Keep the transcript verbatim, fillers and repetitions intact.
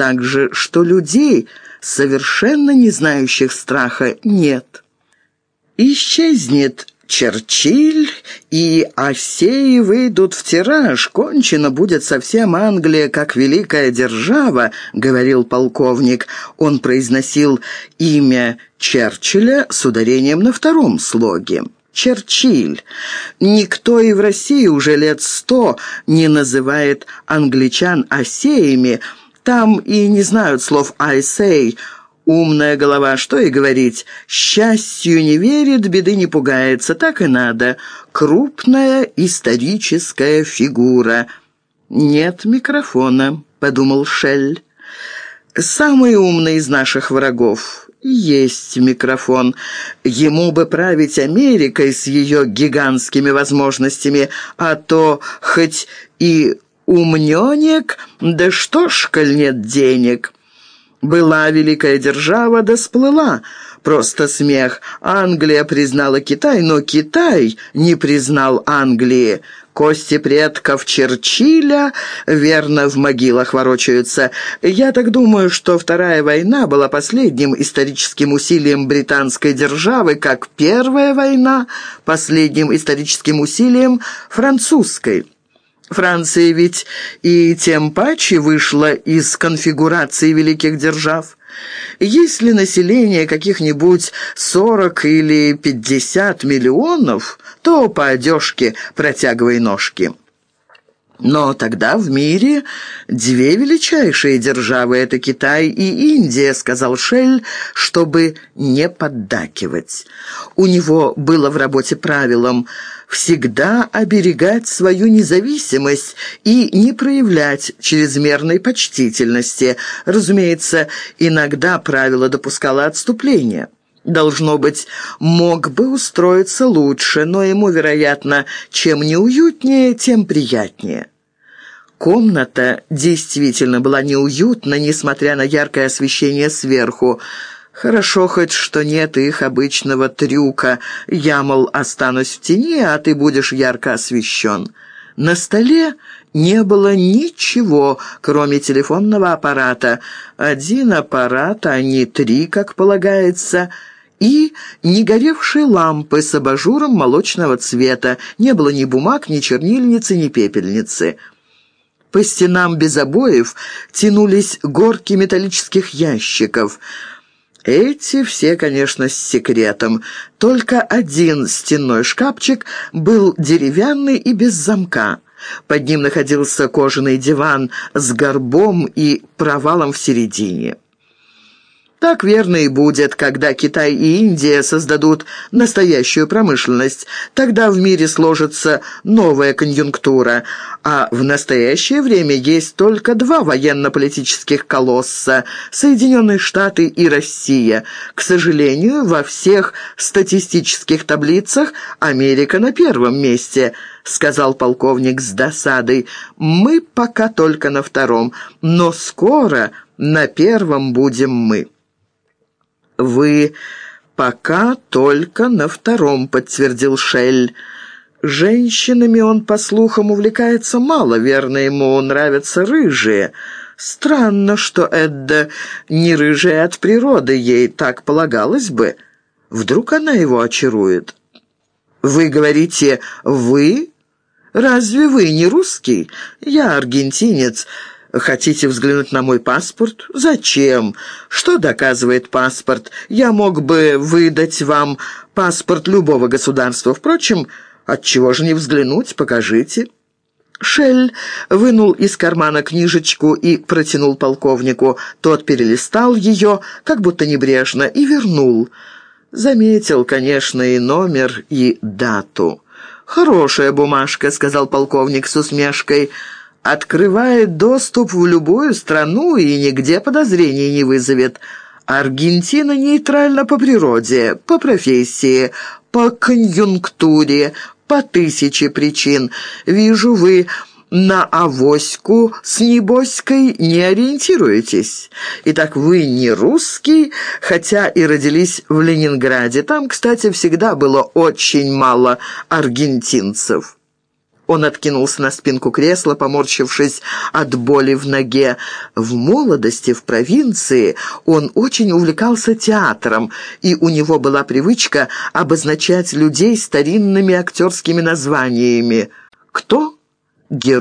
также, что людей, совершенно не знающих страха, нет. Исчезнет Черчилль, и Осеи выйдут в тираж. Кончено будет совсем Англия, как великая держава, говорил полковник. Он произносил имя Черчилля с ударением на втором слоге. Черчилль. Никто и в России уже лет сто не называет англичан осеями. Там и не знают слов «I say». Умная голова, что и говорить. Счастью не верит, беды не пугается. Так и надо. Крупная историческая фигура. «Нет микрофона», — подумал Шелль. «Самый умный из наших врагов». Есть микрофон. Ему бы править Америкой с ее гигантскими возможностями, а то хоть и умнёнек, да что ж, коль нет денег. Была великая держава, да сплыла. Просто смех. Англия признала Китай, но Китай не признал Англии. Кости предков Черчилля верно в могилах ворочаются. Я так думаю, что Вторая война была последним историческим усилием британской державы, как Первая война последним историческим усилием французской. Франция ведь и тем паче вышла из конфигурации великих держав. Если население каких-нибудь сорок или пятьдесят миллионов, то по одежке протягивай ножки. Но тогда в мире две величайшие державы – это Китай и Индия, сказал Шелль, чтобы не поддакивать. У него было в работе правилом всегда оберегать свою независимость и не проявлять чрезмерной почтительности. Разумеется, иногда правило допускало отступление. Должно быть, мог бы устроиться лучше, но ему, вероятно, чем неуютнее, тем приятнее. Комната действительно была неуютна, несмотря на яркое освещение сверху. Хорошо хоть, что нет их обычного трюка. Я, мол, останусь в тени, а ты будешь ярко освещен. На столе не было ничего, кроме телефонного аппарата. Один аппарат, а не три, как полагается, и негоревшие лампы с абажуром молочного цвета. Не было ни бумаг, ни чернильницы, ни пепельницы. По стенам без обоев тянулись горки металлических ящиков. Эти все, конечно, с секретом. Только один стенной шкафчик был деревянный и без замка. Под ним находился кожаный диван с горбом и провалом в середине. Так верно и будет, когда Китай и Индия создадут настоящую промышленность. Тогда в мире сложится новая конъюнктура. А в настоящее время есть только два военно-политических колосса – Соединенные Штаты и Россия. К сожалению, во всех статистических таблицах Америка на первом месте –— сказал полковник с досадой. «Мы пока только на втором, но скоро на первом будем мы». «Вы пока только на втором», — подтвердил Шелль. «Женщинами он, по слухам, увлекается мало, верно, ему нравятся рыжие. Странно, что Эдда не рыжая от природы, ей так полагалось бы. Вдруг она его очарует?» «Вы говорите «вы»? Разве вы не русский? Я аргентинец. Хотите взглянуть на мой паспорт? Зачем? Что доказывает паспорт? Я мог бы выдать вам паспорт любого государства. Впрочем, отчего же не взглянуть? Покажите». Шелль вынул из кармана книжечку и протянул полковнику. Тот перелистал ее, как будто небрежно, и вернул. Заметил, конечно, и номер, и дату. «Хорошая бумажка», — сказал полковник с усмешкой. «Открывает доступ в любую страну и нигде подозрений не вызовет. Аргентина нейтральна по природе, по профессии, по конъюнктуре, по тысяче причин. Вижу, вы на авоську с небоськой не ориентируетесь. Итак, вы не русский, хотя и родились в Ленинграде. Там, кстати, всегда было очень мало аргентинцев». Он откинулся на спинку кресла, поморщившись от боли в ноге. В молодости, в провинции, он очень увлекался театром, и у него была привычка обозначать людей старинными актерскими названиями. Кто? Герой.